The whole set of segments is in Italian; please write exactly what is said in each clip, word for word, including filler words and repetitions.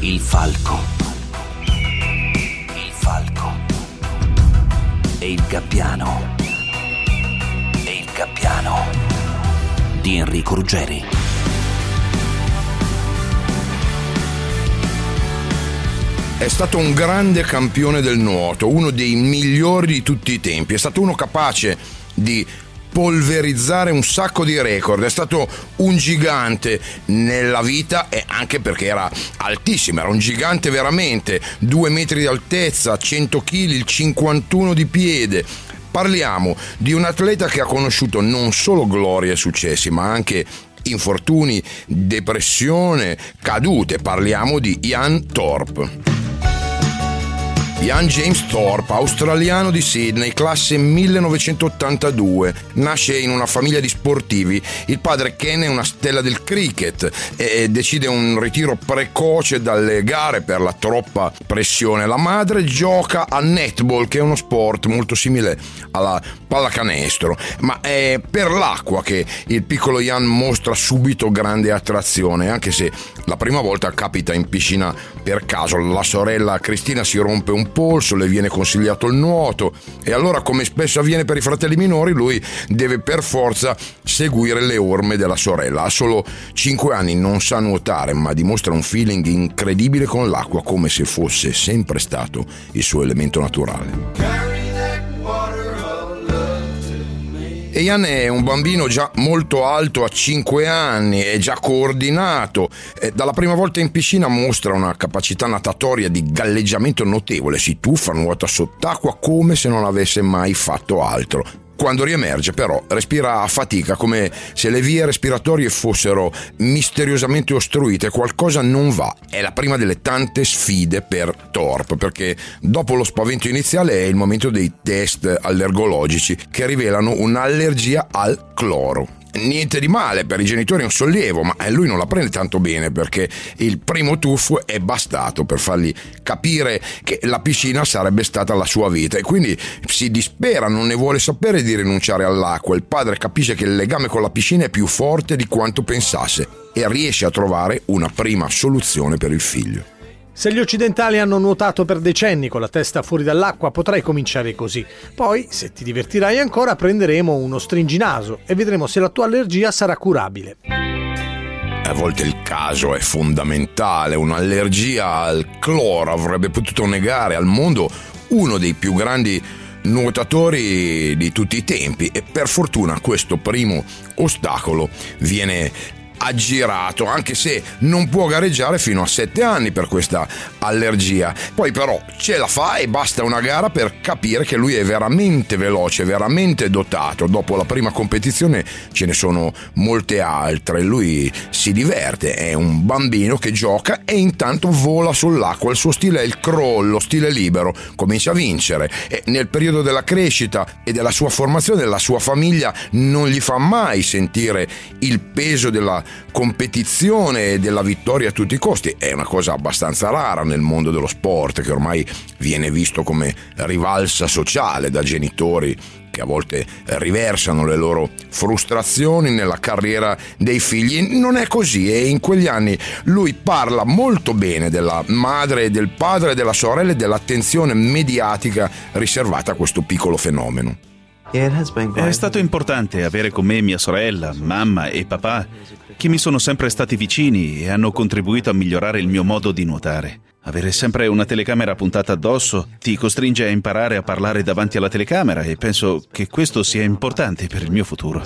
Il falco. Il falco. E il gabbiano. E il gabbiano di Enrico Ruggeri. È stato un grande campione del nuoto, uno dei migliori di tutti i tempi. È stato uno capace di polverizzare un sacco di record. È stato un gigante nella vita, e anche perché era altissimo, era un gigante veramente, due metri di altezza, cento chili, il cinquantuno di piede. Parliamo di un atleta che ha conosciuto non solo glorie e successi, ma anche infortuni, depressione, cadute. Parliamo di Ian Thorpe. Ian James Thorpe, australiano di Sydney, classe millenovecentottantadue, nasce in una famiglia di sportivi. Il padre Ken è una stella del cricket e decide un ritiro precoce dalle gare per la troppa pressione. La madre gioca a netball, che è uno sport molto simile alla pallacanestro, ma è per l'acqua che il piccolo Ian mostra subito grande attrazione, anche se la prima volta capita in piscina per caso. La sorella Cristina si rompe un polso, le viene consigliato il nuoto e allora, come spesso avviene per i fratelli minori, lui deve per forza seguire le orme della sorella. Ha solo cinque anni, non sa nuotare, ma dimostra un feeling incredibile con l'acqua, come se fosse sempre stato il suo elemento naturale. E Ian è un bambino già molto alto a cinque anni, è già coordinato. E dalla prima volta in piscina mostra una capacità natatoria di galleggiamento notevole, si tuffa, nuota sott'acqua come se non avesse mai fatto altro. Quando riemerge però respira a fatica, come se le vie respiratorie fossero misteriosamente ostruite. Qualcosa non va. È la prima delle tante sfide per Thorpe, perché dopo lo spavento iniziale è il momento dei test allergologici che rivelano un'allergia al cloro. Niente di male, per i genitori è un sollievo, ma lui non la prende tanto bene, perché il primo tuffo è bastato per fargli capire che la piscina sarebbe stata la sua vita, e quindi si dispera, non ne vuole sapere di rinunciare all'acqua. Il padre capisce che il legame con la piscina è più forte di quanto pensasse e riesce a trovare una prima soluzione per il figlio. Se gli occidentali hanno nuotato per decenni con la testa fuori dall'acqua, potrai cominciare così. Poi, se ti divertirai ancora, prenderemo uno stringinaso e vedremo se la tua allergia sarà curabile. A volte il caso è fondamentale. Un'allergia al cloro avrebbe potuto negare al mondo uno dei più grandi nuotatori di tutti i tempi, e per fortuna questo primo ostacolo viene aggirato, anche se non può gareggiare fino a sette anni per questa allergia. Poi però ce la fa e basta una gara per capire che lui è veramente veloce, veramente dotato. Dopo la prima competizione ce ne sono molte altre. Lui si diverte, è un bambino che gioca e intanto vola sull'acqua. Il suo stile è il crawl, lo stile libero. Comincia a vincere e nel periodo della crescita e della sua formazione la sua famiglia non gli fa mai sentire il peso della competizione e della vittoria a tutti i costi. È una cosa abbastanza rara nel mondo dello sport, che ormai viene visto come rivalsa sociale da genitori che a volte riversano le loro frustrazioni nella carriera dei figli. Non è così, e in quegli anni lui parla molto bene della madre, del padre, della sorella e dell'attenzione mediatica riservata a questo piccolo fenomeno. È stato importante avere con me mia sorella, mamma e papà, che mi sono sempre stati vicini e hanno contribuito a migliorare il mio modo di nuotare. Avere sempre una telecamera puntata addosso ti costringe a imparare a parlare davanti alla telecamera, e penso che questo sia importante per il mio futuro.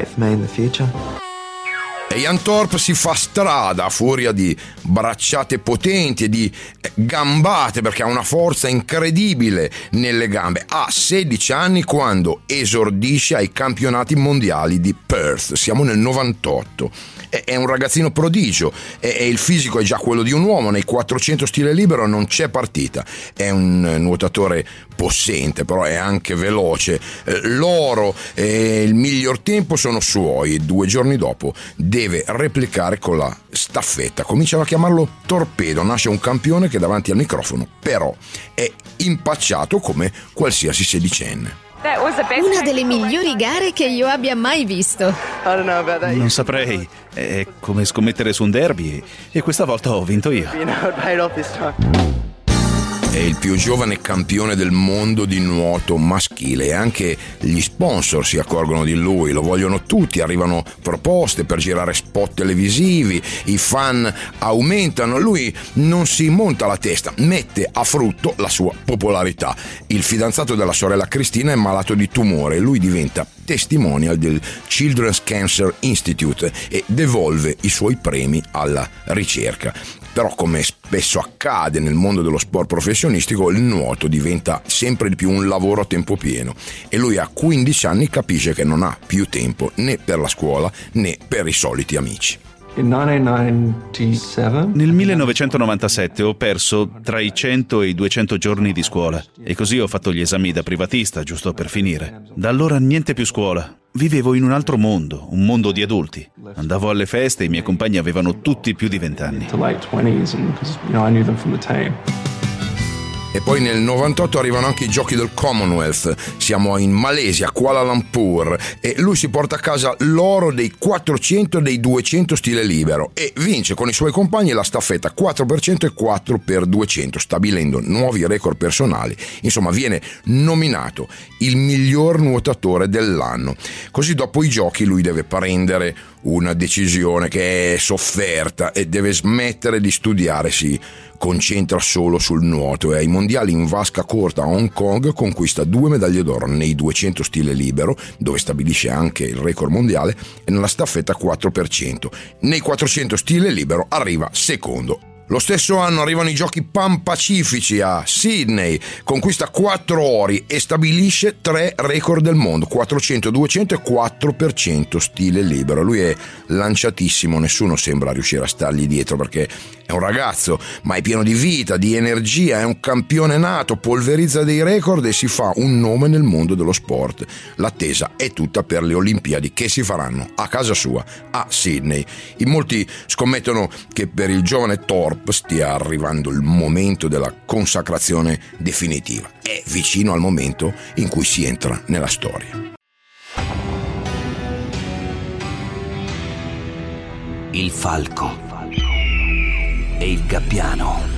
E Ian Thorpe si fa strada a furia di bracciate potenti e di gambate, perché ha una forza incredibile nelle gambe. Ha sedici anni quando esordisce ai campionati mondiali di Perth. Siamo nel novantotto. È un ragazzino prodigio e il fisico è già quello di un uomo. Nei quattrocento stile libero non c'è partita. È un nuotatore possente, però è anche veloce. L'oro e il miglior tempo sono suoi. Due giorni dopo deve replicare con la staffetta. Cominciano a chiamarlo Torpedo. Nasce un campione che davanti al microfono però è impacciato come qualsiasi sedicenne. Una delle migliori gare che io abbia mai visto. Non saprei, è come scommettere su un derby e questa volta ho vinto io. È il più giovane campione del mondo di nuoto maschile e anche gli sponsor si accorgono di lui, lo vogliono tutti, arrivano proposte per girare spot televisivi, i fan aumentano, lui non si monta la testa, mette a frutto la sua popolarità. Il fidanzato della sorella Cristina è malato di tumore e lui diventa testimonial del Children's Cancer Institute e devolve i suoi premi alla ricerca. Però, come spesso accade nel mondo dello sport professionistico, il nuoto diventa sempre di più un lavoro a tempo pieno e lui a quindici anni capisce che non ha più tempo né per la scuola né per i soliti amici. Nel millenovecentonovantasette ho perso tra i cento e i duecento giorni di scuola e così ho fatto gli esami da privatista, giusto per finire. Da allora niente più scuola. Vivevo in un altro mondo, un mondo di adulti. Andavo alle feste e i miei compagni avevano tutti più di vent'anni. E poi nel novantotto arrivano anche i giochi del Commonwealth, siamo in Malesia, Kuala Lumpur, e lui si porta a casa l'oro dei quattrocento e dei duecento stile libero e vince con i suoi compagni la staffetta quattro per cento e quattro per duecento, stabilendo nuovi record personali. Insomma, viene nominato il miglior nuotatore dell'anno. Così dopo i giochi lui deve prendere una decisione che è sofferta e deve smettere di studiare, si concentra solo sul nuoto e ai mondiali in vasca corta a Hong Kong conquista due medaglie d'oro nei duecento stile libero, dove stabilisce anche il record mondiale, e nella staffetta quattro per cento. Nei quattrocento stile libero arriva secondo. Lo stesso anno arrivano i giochi Pan-Pacifici a Sydney, conquista quattro ori e stabilisce tre record del mondo, quattrocento, duecento e quattro per cento stile libero. Lui è lanciatissimo, nessuno sembra riuscire a stargli dietro perché è un ragazzo, ma è pieno di vita, di energia, è un campione nato, polverizza dei record e si fa un nome nel mondo dello sport. L'attesa è tutta per le Olimpiadi che si faranno a casa sua, a Sydney. In molti scommettono che per il giovane Thorpe stia arrivando il momento della consacrazione definitiva. È vicino al momento in cui si entra nella storia. Il falco e il gabbiano.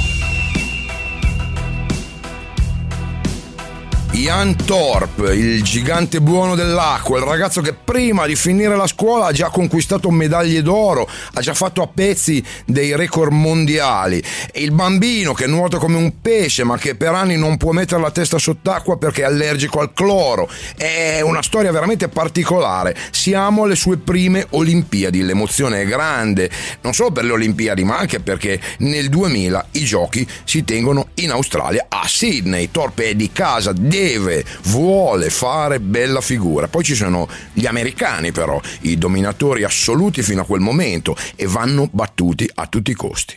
Ian Thorpe, il gigante buono dell'acqua, il ragazzo che prima di finire la scuola ha già conquistato medaglie d'oro, ha già fatto a pezzi dei record mondiali, e il bambino che nuota come un pesce ma che per anni non può mettere la testa sott'acqua perché è allergico al cloro. È una storia veramente particolare. Siamo alle sue prime Olimpiadi, l'emozione è grande, non solo per le Olimpiadi ma anche perché nel duemila i giochi si tengono in Australia, a Sydney. Thorpe è di casa, deve, vuole fare bella figura. Poi ci sono gli americani però, i dominatori assoluti fino a quel momento, e vanno battuti a tutti i costi.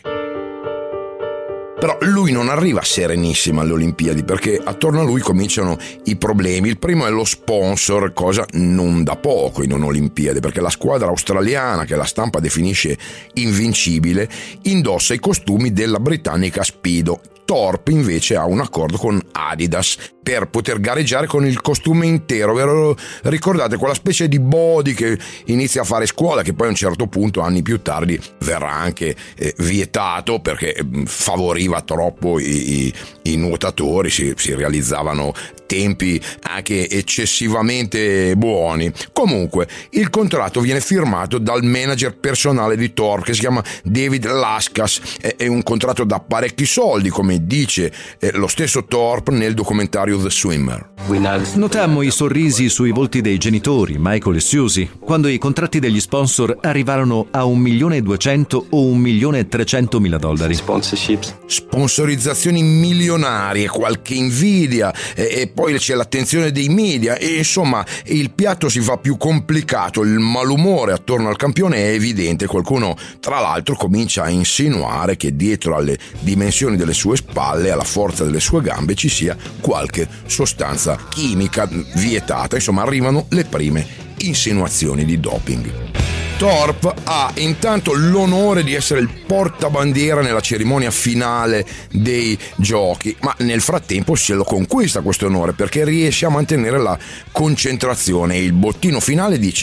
Però lui non arriva serenissimo alle Olimpiadi perché attorno a lui cominciano i problemi. Il primo è lo sponsor, cosa non da poco in un'Olimpiade, perché la squadra australiana, che la stampa definisce invincibile, indossa i costumi della britannica Speedo. Thorpe invece ha un accordo con Adidas per poter gareggiare con il costume intero. Ve lo ricordate, quella specie di body che inizia a fare scuola, che poi a un certo punto, anni più tardi, verrà anche eh, vietato perché favoriva troppo i, i, i nuotatori, si, si realizzavano tempi anche eccessivamente buoni. Comunque il contratto viene firmato dal manager personale di Thorpe, che si chiama David Laskas. È, è un contratto da parecchi soldi, come dice eh, lo stesso Thorpe nel documentario The Swimmer. Notammo i sorrisi sui volti dei genitori, Michael e Susie, quando i contratti degli sponsor arrivarono a un milione e duecento o un milione e trecentomila dollari. Sponsorizzazioni milionarie, qualche invidia, e, e poi c'è l'attenzione dei media, e insomma il piatto si fa più complicato. Il malumore attorno al campione è evidente. Qualcuno, tra l'altro, comincia a insinuare che dietro alle dimensioni delle sue spalle, alla forza delle sue gambe, ci sia qualche sostanza chimica vietata. Insomma, arrivano le prime insinuazioni di doping. Thorpe ha intanto l'onore di essere il portabandiera nella cerimonia finale dei giochi, ma nel frattempo se lo conquista questo onore perché riesce a mantenere la concentrazione, e il bottino finale dice: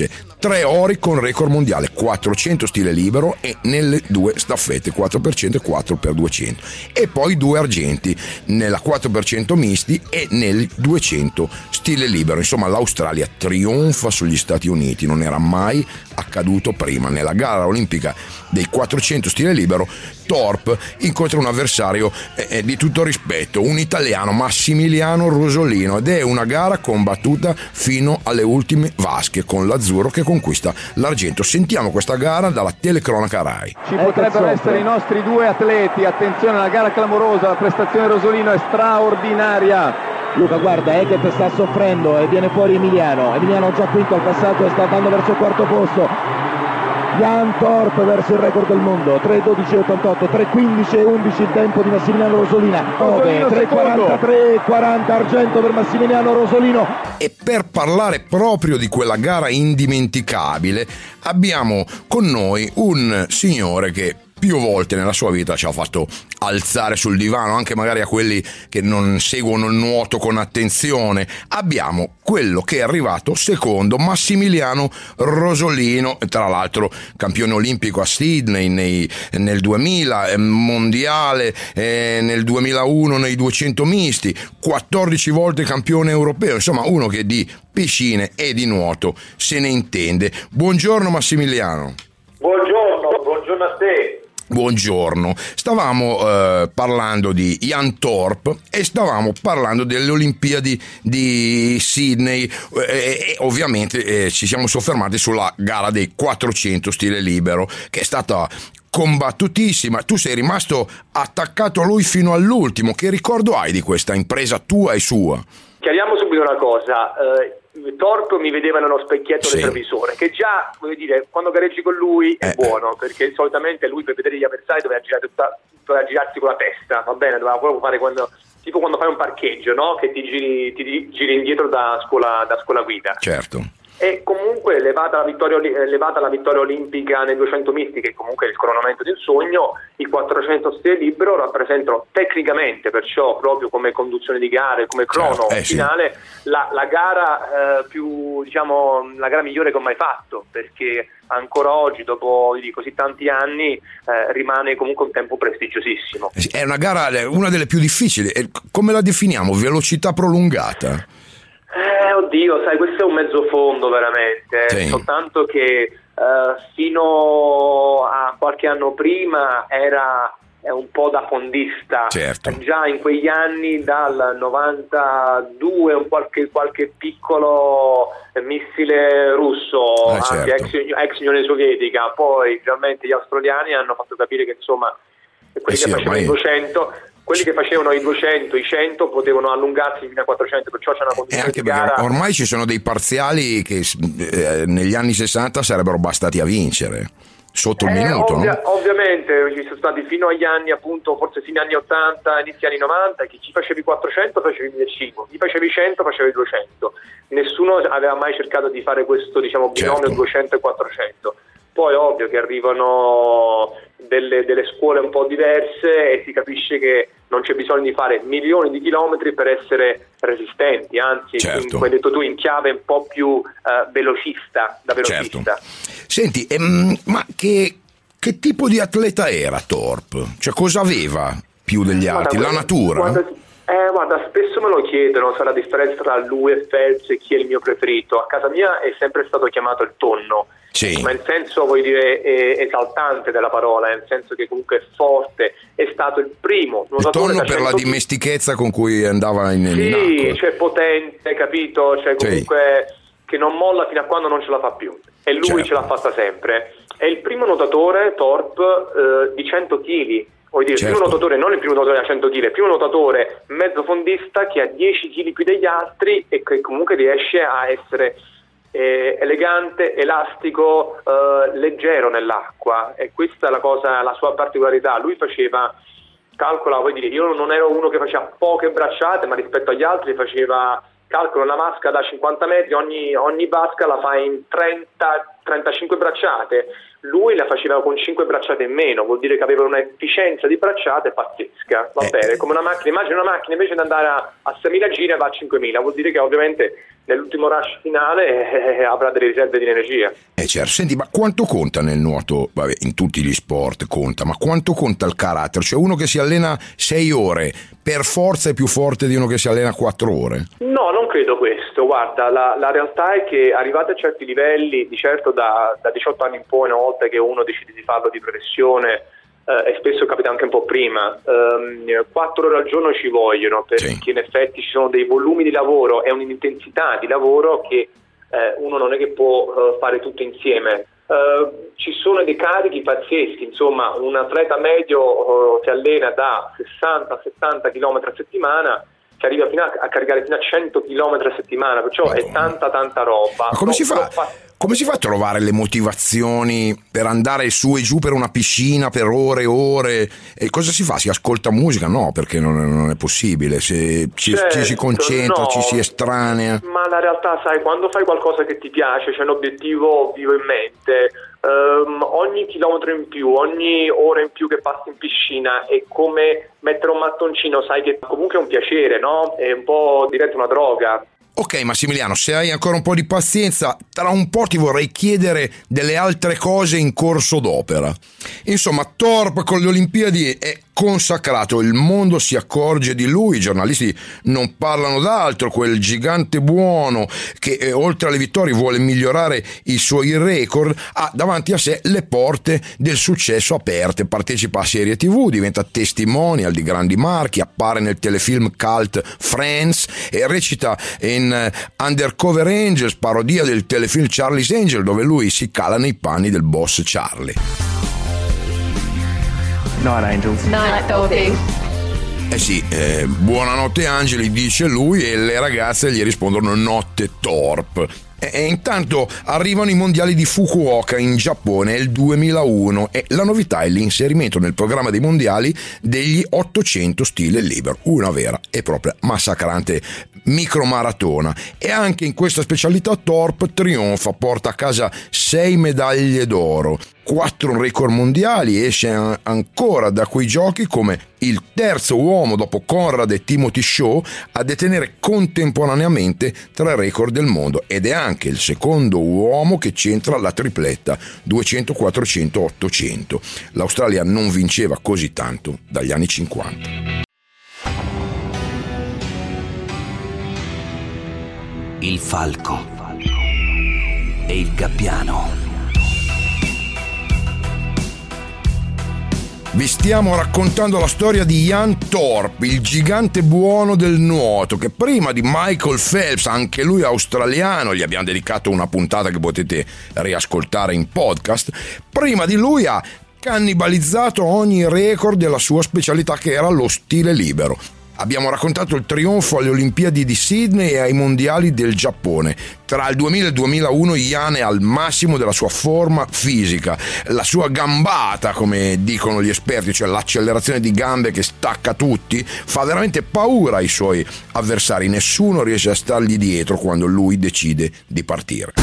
tre ori con record mondiale, quattrocento stile libero e nelle due staffette quattro per cento e quattro per duecento, e poi due argenti nella quattro per cento misti e nel duecento stile libero. Insomma, l'Australia trionfa sugli Stati Uniti, non era mai accaduto prima. Nella gara olimpica dei quattrocento stile libero Thorpe incontra un avversario eh, di tutto rispetto, un italiano, Massimiliano Rosolino, ed è una gara combattuta fino alle ultime vasche, con l'azzurro che conquista l'argento. Sentiamo questa gara dalla telecronaca Rai. Ci potrebbero essere i nostri due atleti, attenzione alla gara clamorosa, la prestazione di Rosolino è straordinaria. Luca, guarda, Eckert sta soffrendo e viene fuori Emiliano. Emiliano già quinto al passaggio e sta andando verso il quarto posto. Jan Thorpe verso il record del mondo, tre dodici ottantotto, tre quindici undici il tempo di Massimiliano Rosolina. tre quarantatré quaranta argento per Massimiliano Rosolino. E per parlare proprio di quella gara indimenticabile abbiamo con noi un signore che più volte nella sua vita ci ha fatto alzare sul divano, anche magari a quelli che non seguono il nuoto con attenzione. Abbiamo quello che è arrivato secondo, Massimiliano Rosolino, tra l'altro campione olimpico a Sydney nei, nel duemila, mondiale eh, nel duemilauno nei duecento misti, quattordici volte campione europeo, insomma uno che di piscine e di nuoto se ne intende. Buongiorno Massimiliano. Buongiorno, buongiorno a te. Buongiorno, stavamo eh, parlando di Jan Thorpe e stavamo parlando delle Olimpiadi di Sydney eh, e ovviamente eh, ci siamo soffermati sulla gara dei quattrocento stile libero, che è stata combattutissima. Tu sei rimasto attaccato a lui fino all'ultimo. Che ricordo hai di questa impresa tua e sua? Chiariamo subito una cosa, eh, Thorpe mi vedeva nello specchietto sì. del televisore, che già, voglio dire, quando gareggi con lui è eh, buono, perché solitamente lui per vedere gli avversari doveva, girare tutta, doveva girarsi con la testa, va bene, doveva proprio fare quando, tipo quando fai un parcheggio, no? Che ti giri, ti giri indietro da scuola, da scuola guida. Certo. E comunque elevata la vittoria, elevata la vittoria olimpica nei duecento misti, che comunque è il coronamento del sogno, i quattrocento stile libero rappresentano tecnicamente, perciò proprio come conduzione di gare, come crono certo, eh, finale, sì. la, la gara eh, più, diciamo, la gara migliore che ho mai fatto, perché ancora oggi, dopo di così tanti anni, eh, rimane comunque un tempo prestigiosissimo. È una gara, una delle più difficili. Come la definiamo? Velocità prolungata? Eh, oddio, sai, questo è un mezzo fondo veramente, sì. Soltanto che eh, fino a qualche anno prima era è un po' da fondista, certo. Già in quegli anni, dal novantadue, un qualche, qualche piccolo missile russo, eh, anche certo. ex, ex Unione Sovietica, poi realmente gli australiani hanno fatto capire che insomma quelli eh sì, che facevano ormai... i duecento, quelli che facevano i duecento, i cento potevano allungarsi fino a quattrocento, perciò c'è una condizione anche di gara. Ormai ci sono dei parziali che eh, negli anni sessanta sarebbero bastati a vincere sotto il eh, minuto, ovvia- no? Ovviamente ci sono stati fino agli anni, appunto, forse fine anni ottanta, inizi anni novanta, chi ci facevi quattrocento facevi millecinquecento, chi facevi cento facevi duecento. Nessuno aveva mai cercato di fare questo, diciamo, binomio certo. duecento e quattrocento. Poi ovvio che arrivano delle, delle scuole un po' diverse e si capisce che non c'è bisogno di fare milioni di chilometri per essere resistenti, anzi, certo. come hai detto tu, in chiave un po' più uh, velocista, da velocista. Certo. Senti, ehm, ma che, che tipo di atleta era Thorpe? Cioè, cosa aveva più degli altri? Guarda, La natura? Guarda, eh, guarda, spesso me lo chiedono, sa la differenza tra lui e Phelps e chi è il mio preferito. A casa mia è sempre stato chiamato il tonno. Sì. Ma in senso, vuoi dire, eh, esaltante della parola, nel senso che comunque è forte, è stato il primo il tonno per la dimestichezza con cui andava in, sì, in acqua. Cioè potente, capito? Cioè comunque sì. Che non molla fino a quando non ce la fa più, e lui certo. ce l'ha fatta sempre. È il primo nuotatore, Thorpe, eh, di cento chili. Vuol dire, certo. Il primo nuotatore, non il primo nuotatore da cento chili, il primo nuotatore mezzo fondista che ha dieci chili più degli altri e che comunque riesce a essere Eh, elegante, elastico, eh, leggero nell'acqua, e questa è la cosa, la sua particolarità. Lui faceva, calcola, vuoi dire, io non ero uno che faceva poche bracciate, ma rispetto agli altri faceva, calcola, una vasca da cinquanta metri, ogni, ogni vasca la fa in trenta trentacinque bracciate, lui la faceva con cinque bracciate in meno, vuol dire che aveva un'efficienza di bracciate pazzesca, va eh. bene, come una macchina, immagina una macchina invece di andare a, a seimila giri va a cinquemila, vuol dire che ovviamente nell'ultimo rush finale eh, avrà delle riserve di energia. Eh certo, senti, ma quanto conta nel nuoto, vabbè, in tutti gli sport conta, ma quanto conta il carattere? Cioè uno che si allena sei ore per forza è più forte di uno che si allena quattro ore? No, non credo questo, guarda, la, la realtà è che arrivati a certi livelli, di certo da, da diciotto anni in poi, una volta che uno decide di farlo di professione, eh, e spesso capita anche un po' prima, ehm, quattro ore al giorno ci vogliono, perché sì. in effetti ci sono dei volumi di lavoro e un'intensità di lavoro che eh, uno non è che può uh, fare tutto insieme. Uh, ci sono dei carichi pazzeschi, insomma un atleta medio uh, si allena da sessanta settanta chilometri a settimana, che arriva fino a, a caricare fino a cento chilometri a settimana, perciò Madonna. È tanta tanta roba. Ma come non, si fa? fa... Come si fa a trovare le motivazioni per andare su e giù per una piscina per ore e ore? E cosa si fa? Si ascolta musica? No, perché non è, non è possibile. Se ci, certo, ci si concentra, no, ci si estranea. Ma la realtà, sai, quando fai qualcosa che ti piace, c'è un obiettivo vivo in mente, um, ogni chilometro in più, ogni ora in più che passi in piscina è come mettere un mattoncino, sai che comunque è un piacere, no? È un po' diventa una droga. Ok Massimiliano, se hai ancora un po' di pazienza, tra un po' ti vorrei chiedere delle altre cose in corso d'opera. Insomma, Thorpe con le Olimpiadi è consacrato, il mondo si accorge di lui, i giornalisti non parlano d'altro, quel gigante buono che eh, oltre alle vittorie vuole migliorare i suoi record, ha davanti a sé le porte del successo aperte, partecipa a serie tv, diventa testimonial di grandi marchi, appare nel telefilm cult Friends e recita in Undercover Angels, parodia del telefilm Charlie's Angel, dove lui si cala nei panni del boss Charlie. Night Angels. Night Thorpe. Eh sì, eh, buonanotte angeli, dice lui, e le ragazze gli rispondono notte Thorpe. E, e intanto arrivano i mondiali di Fukuoka in Giappone, è il duemilauno, e la novità è l'inserimento nel programma dei mondiali degli ottocento stile libero, una vera e propria massacrante micromaratona. E anche in questa specialità Thorpe trionfa, porta a casa sei medaglie d'oro, quattro record mondiali, esce ancora da quei giochi come il terzo uomo dopo Conrad e Timothy Shaw a detenere contemporaneamente tre record del mondo, ed è anche il secondo uomo che centra la tripletta duecento quattrocento ottocento. L'Australia non vinceva così tanto dagli anni cinquanta. Il falco e il gabbiano. Vi stiamo raccontando la storia di Ian Thorpe, il gigante buono del nuoto, che prima di Michael Phelps, anche lui australiano, gli abbiamo dedicato una puntata che potete riascoltare in podcast, prima di lui ha cannibalizzato ogni record della sua specialità, che era lo stile libero. Abbiamo raccontato il trionfo alle Olimpiadi di Sydney e ai Mondiali del Giappone. Tra il duemila e il duemilauno Ian è al massimo della sua forma fisica. La sua gambata, come dicono gli esperti, cioè l'accelerazione di gambe che stacca tutti, fa veramente paura ai suoi avversari. Nessuno riesce a stargli dietro quando lui decide di partire.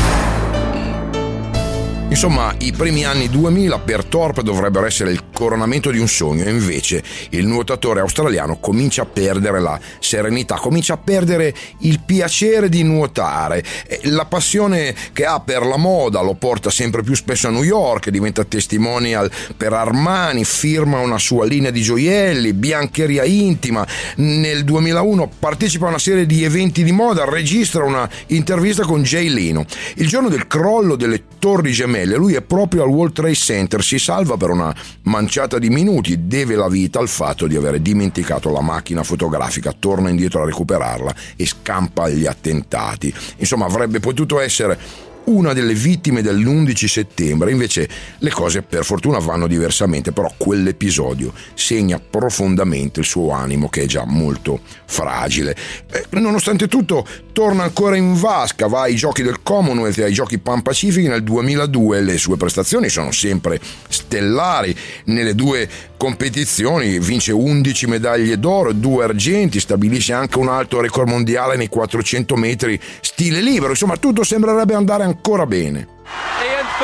Insomma, i primi anni duemila per Thorpe dovrebbero essere il coronamento di un sogno, e invece il nuotatore australiano comincia a perdere la serenità, comincia a perdere il piacere di nuotare. La passione che ha per la moda lo porta sempre più spesso a New York, diventa testimonial per Armani, firma una sua linea di gioielli, biancheria intima. Nel duemilauno partecipa a una serie di eventi di moda, registra una intervista con Jay Leno. Il giorno del crollo delle Torri Gemelle lui è proprio al World Trade Center, si salva per una manciata di minuti, deve la vita al fatto di aver dimenticato la macchina fotografica, torna indietro a recuperarla e scampa agli attentati. Insomma, avrebbe potuto essere una delle vittime dell'undici settembre, invece le cose per fortuna vanno diversamente, però quell'episodio segna profondamente il suo animo, che è già molto fragile. Eh, nonostante tutto torna ancora in vasca, va ai giochi del Commonwealth e ai giochi Pan Pacific nel duemiladue, le sue prestazioni sono sempre stellari nelle due competizioni, vince undici medaglie d'oro, due argenti, stabilisce anche un alto record mondiale nei quattrocento metri stile libero. Insomma, tutto sembrerebbe andare ancora bene. Ian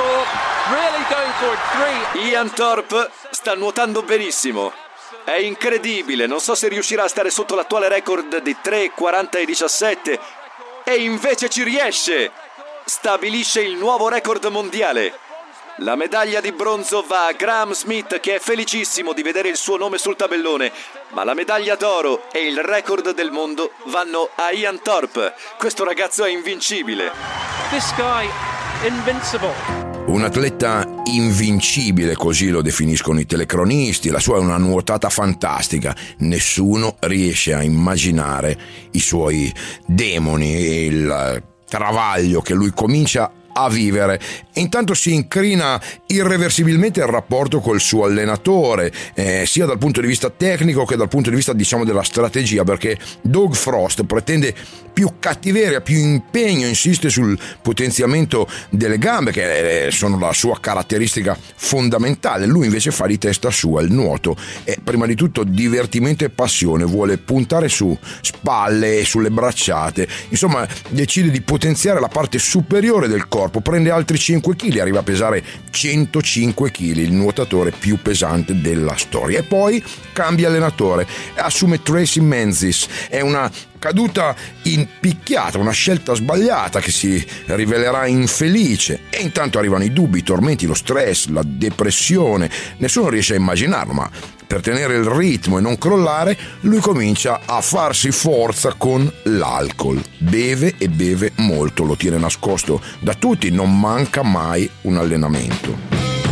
Ian Thorpe sta nuotando benissimo. È incredibile, non so se riuscirà a stare sotto l'attuale record di tre quaranta e diciassette. E invece ci riesce! Stabilisce il nuovo record mondiale. La medaglia di bronzo va a Graham Smith, che è felicissimo di vedere il suo nome sul tabellone, ma la medaglia d'oro e il record del mondo vanno a Ian Thorpe. Questo ragazzo è invincibile. This guy, invincible. Un atleta invincibile, così lo definiscono i telecronisti. La sua è una nuotata fantastica. Nessuno riesce a immaginare i suoi demoni e il travaglio che lui comincia a vivere. E intanto si incrina irreversibilmente il rapporto col suo allenatore, eh, sia dal punto di vista tecnico che dal punto di vista, diciamo, della strategia, perché Doug Frost pretende più cattiveria, più impegno, insiste sul potenziamento delle gambe, che sono la sua caratteristica fondamentale. Lui invece fa di testa sua. Il nuoto è prima di tutto divertimento e passione, vuole puntare su spalle e sulle bracciate, insomma decide di potenziare la parte superiore del corpo, prende altri cinque chili, arriva a pesare centocinque chili, il nuotatore più pesante della storia. E poi cambia allenatore, assume Tracy Menzies. È una caduta impicchiata, una scelta sbagliata che si rivelerà infelice. E intanto arrivano i dubbi, i tormenti, lo stress, la depressione. Nessuno riesce a immaginarlo, ma per tenere il ritmo e non crollare, lui comincia a farsi forza con l'alcol. Beve e beve molto, lo tiene nascosto da tutti, non manca mai un allenamento.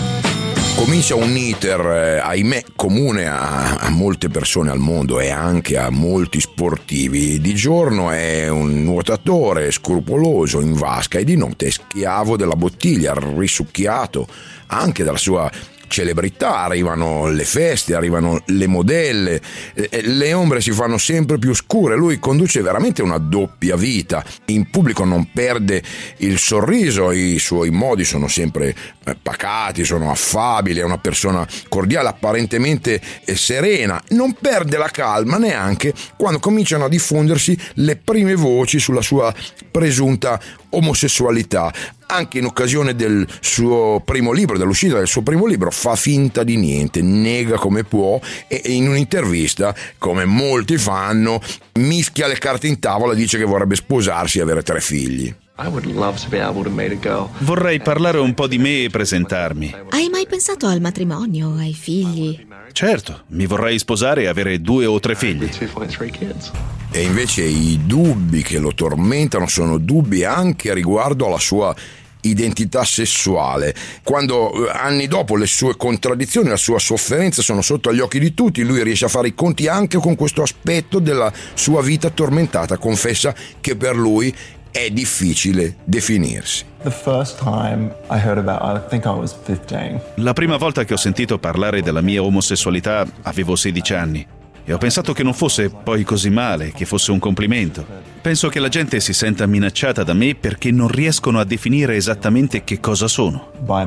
Comincia un iter, eh, ahimè, comune a, a molte persone al mondo e anche a molti sportivi. Di giorno è un nuotatore scrupoloso in vasca e di notte è schiavo della bottiglia, risucchiato anche dalla sua celebrità. Arrivano le feste, arrivano le modelle, le ombre si fanno sempre più scure. Lui conduce veramente una doppia vita. In pubblico non perde il sorriso, i suoi modi sono sempre pacati, sono affabili, è una persona cordiale, apparentemente serena. Non perde la calma neanche quando cominciano a diffondersi le prime voci sulla sua presunta omosessualità. Anche in occasione del suo primo libro, dell'uscita del suo primo libro, fa finta di niente, nega come può e in un'intervista, come molti fanno, mischia le carte in tavola, dice che vorrebbe sposarsi e avere tre figli. Vorrei parlare un po' di me e presentarmi. Hai mai pensato al matrimonio, ai figli? Certo, mi vorrei sposare e avere due o tre figli. E invece i dubbi che lo tormentano sono dubbi anche riguardo alla sua identità sessuale. Quando anni dopo le sue contraddizioni, la sua sofferenza sono sotto agli occhi di tutti, lui riesce a fare i conti anche con questo aspetto della sua vita tormentata. Confessa che per lui è difficile definirsi. La prima volta che ho sentito parlare della mia omosessualità avevo sedici anni e ho pensato che non fosse poi così male, che fosse un complimento. Penso che la gente si senta minacciata da me perché non riescono a definire esattamente che cosa sono.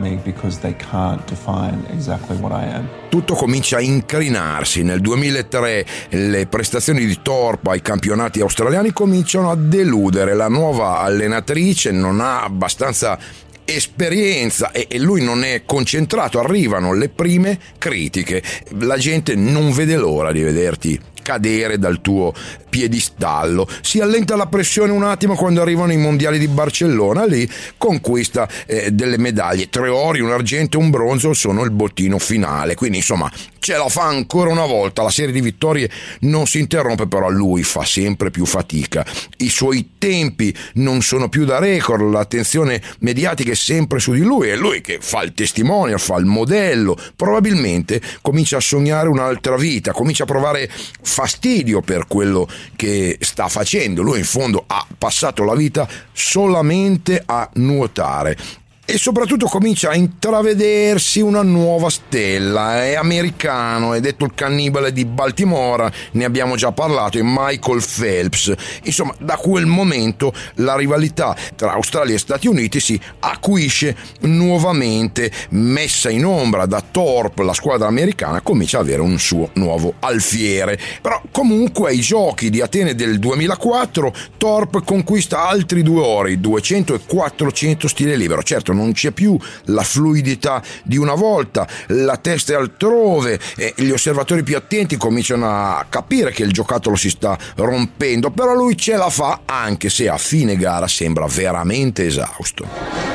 Tutto comincia a incrinarsi. Nel duemilatré le prestazioni di Thorpe ai campionati australiani cominciano a deludere. La nuova allenatrice non ha abbastanza esperienza e lui non è concentrato. Arrivano le prime critiche. La gente non vede l'ora di vederti cadere dal tuo piedistallo. Si allenta la pressione un attimo quando arrivano i mondiali di Barcellona. Lì conquista eh, delle medaglie, tre ori, un argento e un bronzo sono il bottino finale. Quindi insomma ce la fa ancora una volta. La serie di vittorie non si interrompe, però lui fa sempre più fatica. I suoi tempi non sono più da record, l'attenzione mediatica è sempre su di lui, è lui che fa il testimonial, fa il modello. Probabilmente comincia a sognare un'altra vita, comincia a provare fastidio per quello che sta facendo. Lui in fondo ha passato la vita solamente a nuotare. E soprattutto comincia a intravedersi una nuova stella. È americano, è detto il cannibale di Baltimora, ne abbiamo già parlato, è Michael Phelps. Insomma, da quel momento la rivalità tra Australia e Stati Uniti si acuisce nuovamente. Messa in ombra da Thorpe, la squadra americana comincia ad avere un suo nuovo alfiere. Però comunque ai giochi di Atene del duemilaquattro Thorpe conquista altri due ori, duecento e quattrocento stile libero. Certo, non c'è più la fluidità di una volta, la testa è altrove e gli osservatori più attenti cominciano a capire che il giocattolo si sta rompendo, però lui ce la fa anche se a fine gara sembra veramente esausto.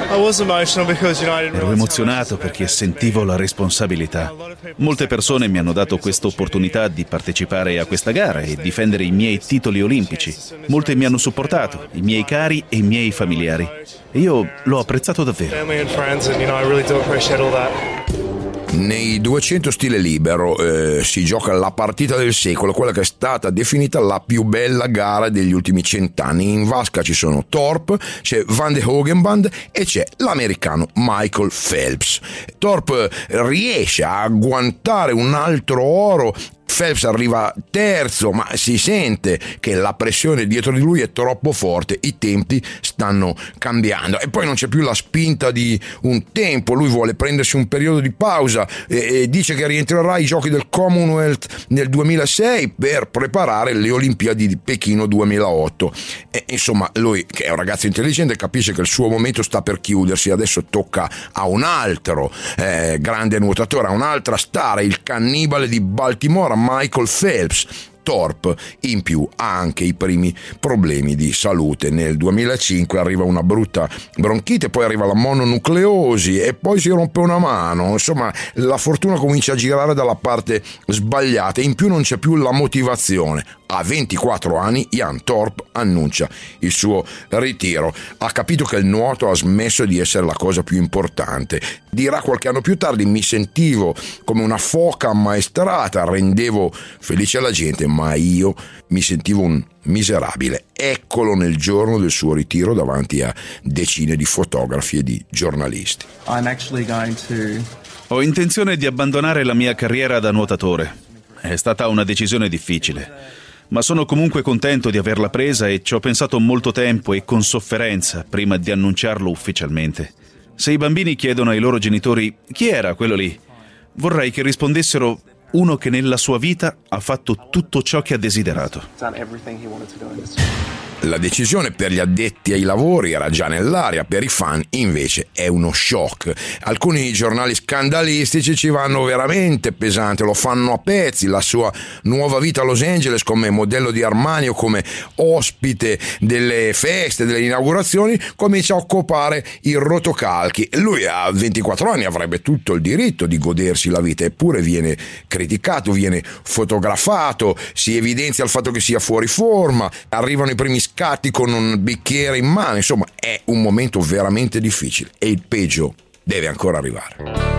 Ero emozionato perché sentivo la responsabilità. Molte persone mi hanno dato questa opportunità di partecipare a questa gara e difendere i miei titoli olimpici. Molte mi hanno supportato, i miei cari e i miei familiari. E io l'ho apprezzato davvero. Nei duecento stile libero eh, si gioca la partita del secolo, quella che è stata definita la più bella gara degli ultimi cent'anni. In vasca ci sono Thorpe, c'è Van de Hogeband e c'è l'americano Michael Phelps. Thorpe riesce a agguantare un altro oro. Phelps arriva terzo, ma si sente che la pressione dietro di lui è troppo forte, i tempi stanno cambiando e poi non c'è più la spinta di un tempo, lui vuole prendersi un periodo di pausa e, e dice che rientrerà ai giochi del Commonwealth nel duemilasei per preparare le Olimpiadi di Pechino duemilaotto. E, insomma, lui, che è un ragazzo intelligente, capisce che il suo momento sta per chiudersi, adesso tocca a un altro eh, grande nuotatore, a un'altra star, il cannibale di Baltimora, Michael Phelps. Thorpe in più ha anche i primi problemi di salute. Nel duemilacinque arriva una brutta bronchite, poi arriva la mononucleosi e poi si rompe una mano. Insomma, la fortuna comincia a girare dalla parte sbagliata e in più non c'è più la motivazione. A ventiquattro anni Ian Thorpe annuncia il suo ritiro. Ha capito che il nuoto ha smesso di essere la cosa più importante. Dirà qualche anno più tardi: mi sentivo come una foca ammaestrata, rendevo felice la gente, ma io mi sentivo un miserabile. Eccolo nel giorno del suo ritiro davanti a decine di fotografi e di giornalisti. I'm actually going to... Ho intenzione di abbandonare la mia carriera da nuotatore. È stata una decisione difficile, ma sono comunque contento di averla presa e ci ho pensato molto tempo e con sofferenza prima di annunciarlo ufficialmente. Se i bambini chiedono ai loro genitori chi era quello lì, vorrei che rispondessero: uno che nella sua vita ha fatto tutto ciò che ha desiderato. La decisione per gli addetti ai lavori era già nell'aria, per i fan invece è uno shock. Alcuni giornali scandalistici ci vanno veramente pesante, lo fanno a pezzi. La sua nuova vita a Los Angeles come modello di Armani o come ospite delle feste, delle inaugurazioni, comincia a occupare i rotocalchi. Lui a ventiquattro anni avrebbe tutto il diritto di godersi la vita, eppure viene criticato, viene fotografato, si evidenzia il fatto che sia fuori forma, arrivano i primi scatti con un bicchiere in mano. Insomma, è un momento veramente difficile e il peggio deve ancora arrivare.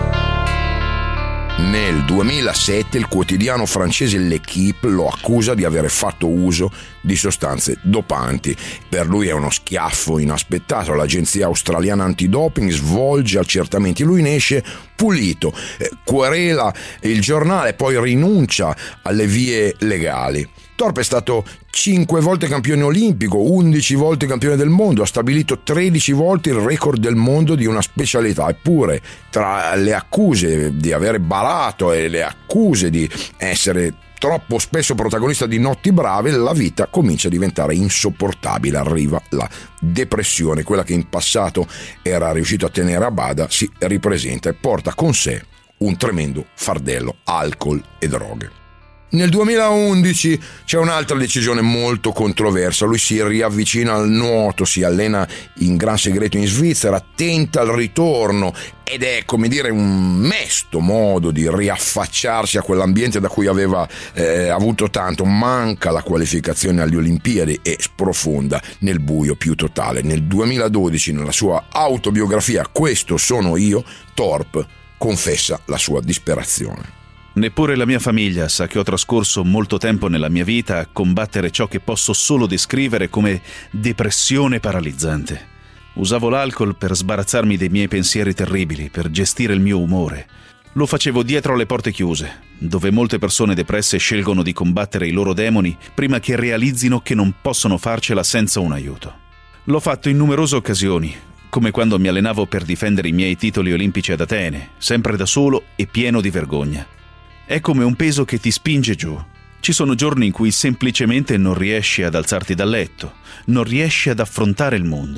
Nel duemilasette il quotidiano francese L'Équipe lo accusa di avere fatto uso di sostanze dopanti. Per lui è uno schiaffo inaspettato. L'agenzia australiana antidoping svolge accertamenti, lui ne esce pulito, eh, querela il giornale, poi rinuncia alle vie legali. Thorpe è stato cinque volte campione olimpico, undici volte campione del mondo, ha stabilito tredici volte il record del mondo di una specialità, eppure tra le accuse di avere barato e le accuse di essere troppo spesso protagonista di notti brave, la vita comincia a diventare insopportabile, arriva la depressione, quella che in passato era riuscito a tenere a bada si ripresenta e porta con sé un tremendo fardello, alcol e droghe. Nel duemilaundici c'è un'altra decisione molto controversa. Lui si riavvicina al nuoto, si allena in gran segreto in Svizzera, tenta il ritorno ed è, come dire, un mesto modo di riaffacciarsi a quell'ambiente da cui aveva eh, avuto tanto. Manca la qualificazione alle Olimpiadi e sprofonda nel buio più totale. Nel duemiladodici, nella sua autobiografia Questo sono io, Thorpe confessa la sua disperazione. Neppure la mia famiglia sa che ho trascorso molto tempo nella mia vita a combattere ciò che posso solo descrivere come depressione paralizzante. Usavo l'alcol per sbarazzarmi dei miei pensieri terribili, per gestire il mio umore. Lo facevo dietro alle porte chiuse, dove molte persone depresse scelgono di combattere i loro demoni prima che realizzino che non possono farcela senza un aiuto. L'ho fatto in numerose occasioni, come quando mi allenavo per difendere i miei titoli olimpici ad Atene, sempre da solo e pieno di vergogna. È come un peso che ti spinge giù. Ci sono giorni in cui semplicemente non riesci ad alzarti dal letto, non riesci ad affrontare il mondo.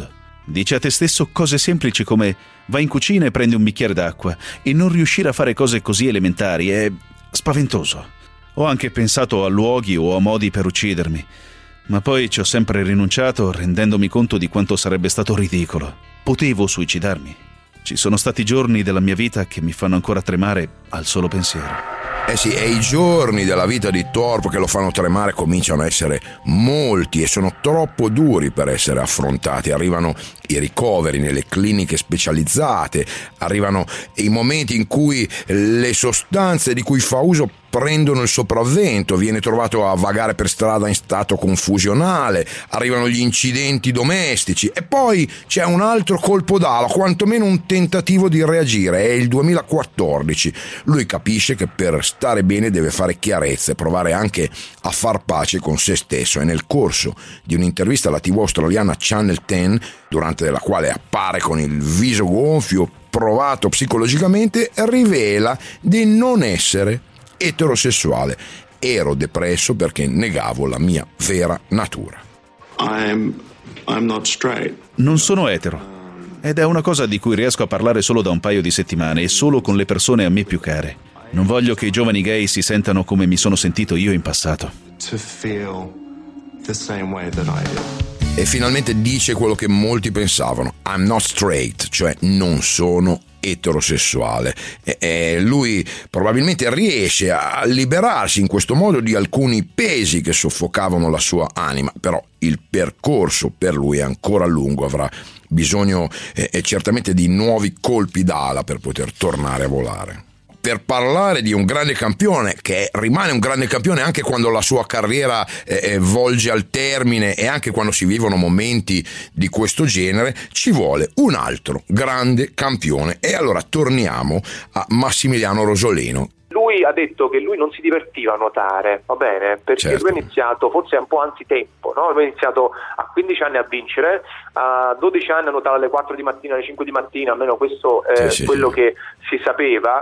Dici a te stesso cose semplici come vai in cucina e prendi un bicchiere d'acqua, e non riuscire a fare cose così elementari è spaventoso. Ho anche pensato a luoghi o a modi per uccidermi, ma poi ci ho sempre rinunciato rendendomi conto di quanto sarebbe stato ridicolo. Potevo suicidarmi. Ci sono stati giorni della mia vita che mi fanno ancora tremare al solo pensiero. Eh sì, e i giorni della vita di Thorpe che lo fanno tremare cominciano a essere molti e sono troppo duri per essere affrontati. Arrivano i ricoveri nelle cliniche specializzate, arrivano i momenti in cui le sostanze di cui fa uso prendono il sopravvento, viene trovato a vagare per strada in stato confusionale, arrivano gli incidenti domestici e poi c'è un altro colpo d'ala, quantomeno un tentativo di reagire. È il duemilaquattordici. Lui capisce che per stare bene deve fare chiarezza e provare anche a far pace con se stesso, e nel corso di un'intervista alla tivù australiana Channel dieci, durante la quale appare con il viso gonfio, provato psicologicamente, rivela di non essere eterosessuale. Ero depresso perché negavo la mia vera natura. I'm, I'm not straight. Non sono etero. Ed è una cosa di cui riesco a parlare solo da un paio di settimane e solo con le persone a me più care. Non voglio che i giovani gay si sentano come mi sono sentito io in passato. To feel the same way that I did. E finalmente dice quello che molti pensavano: I'm not straight, cioè non sono eterosessuale. E, e lui probabilmente riesce a liberarsi in questo modo di alcuni pesi che soffocavano la sua anima, però il percorso per lui è ancora lungo, avrà bisogno eh, certamente di nuovi colpi d'ala per poter tornare a volare. Per parlare di un grande campione che rimane un grande campione anche quando la sua carriera eh, volge al termine e anche quando si vivono momenti di questo genere, ci vuole un altro grande campione. E allora torniamo a Massimiliano Rosolino. Lui ha detto che lui non si divertiva a nuotare, va bene? Perché certo. Lui ha iniziato, forse un po' anzitempo, no? Lui ha iniziato a quindici anni a vincere, a dodici anni a nuotare alle quattro di mattina, alle cinque di mattina, almeno questo è sì, sì, quello sì. che si sapeva.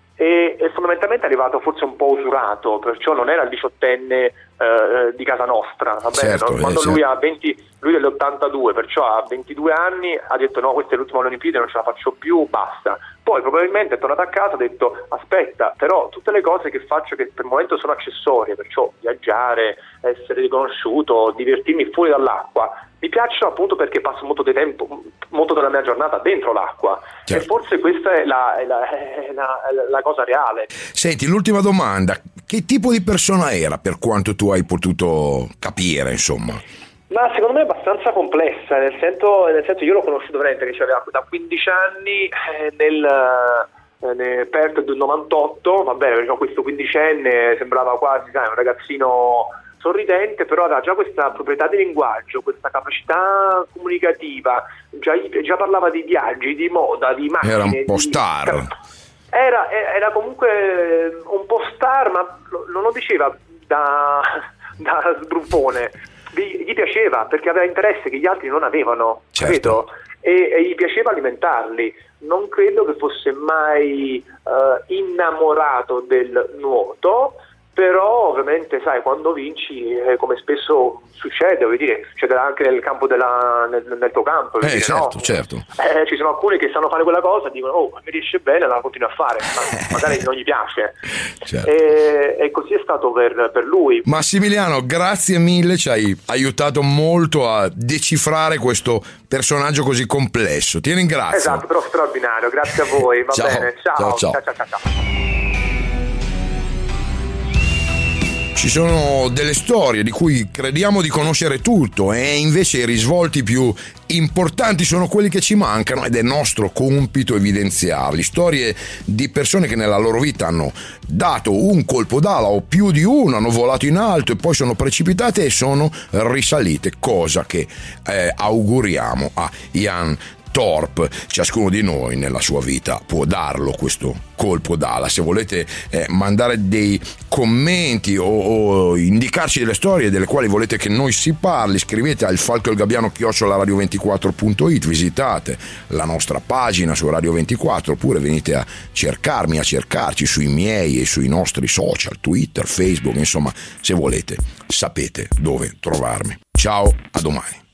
E, e fondamentalmente è arrivato forse un po' usurato, perciò non era il diciottenne eh, di casa nostra, va bene? Certo, no? Quando eh, lui certo. ha venti, lui è dell'ottantadue, perciò a ventidue anni ha detto no, questa è l'ultima Olimpiade, non ce la faccio più, basta. Poi probabilmente è tornato a casa, ha detto aspetta, però tutte le cose che faccio che per il momento sono accessorie, perciò viaggiare, essere riconosciuto, divertirmi fuori dall'acqua, mi piacciono appunto perché passo molto di tempo, molto della mia giornata dentro l'acqua. Certo. E forse questa è la, è, la, è, la, è la cosa reale. Senti, l'ultima domanda: che tipo di persona era, per quanto tu hai potuto capire, insomma? Ma secondo me è abbastanza complessa, nel senso, nel senso io l'ho conosciuto veramente che aveva da quindici anni eh, nel, eh, nel Perth del novantotto, va bene, perché questo quindicenne sembrava quasi sai, un ragazzino sorridente, però aveva già questa proprietà di linguaggio, questa capacità comunicativa, già, già parlava di viaggi, di moda, di macchine. Era un po' di, star. Era, era comunque un po' star, ma non lo diceva da, da sbruffone. Gli piaceva perché aveva interesse che gli altri non avevano, certo. capito? E, e gli piaceva alimentarli. Non credo che fosse mai uh, innamorato del nuoto, però ovviamente sai, quando vinci, eh, come spesso succede, vuol dire, succederà anche nel campo della nel, nel tuo campo, eh, dire, certo, no? certo. Eh, ci sono alcuni che sanno fare quella cosa e dicono oh, mi riesce bene, la continuo a fare, ma magari non gli piace. Certo. E, e così è stato per, per lui. Massimiliano, grazie mille, ci hai aiutato molto a decifrare questo personaggio così complesso. Ti ringrazio. Esatto, però straordinario, grazie a voi, va ciao. bene, ciao. Ciao, ciao. Ciao, ciao, ciao, ciao. Ci sono delle storie di cui crediamo di conoscere tutto e invece i risvolti più importanti sono quelli che ci mancano, ed è nostro compito evidenziarli. Storie di persone che nella loro vita hanno dato un colpo d'ala o più di uno, hanno volato in alto e poi sono precipitate e sono risalite, cosa che eh, auguriamo a Ian Thorpe. Ciascuno di noi nella sua vita può darlo questo colpo d'ala. Se volete eh, mandare dei commenti o, o indicarci delle storie delle quali volete che noi si parli, scrivete al falco e il gabbiano chiocciola radio ventiquattro punto it, visitate la nostra pagina su Radio ventiquattro oppure venite a cercarmi, a cercarci sui miei e sui nostri social, Twitter, Facebook, insomma, se volete sapete dove trovarmi. Ciao, a domani.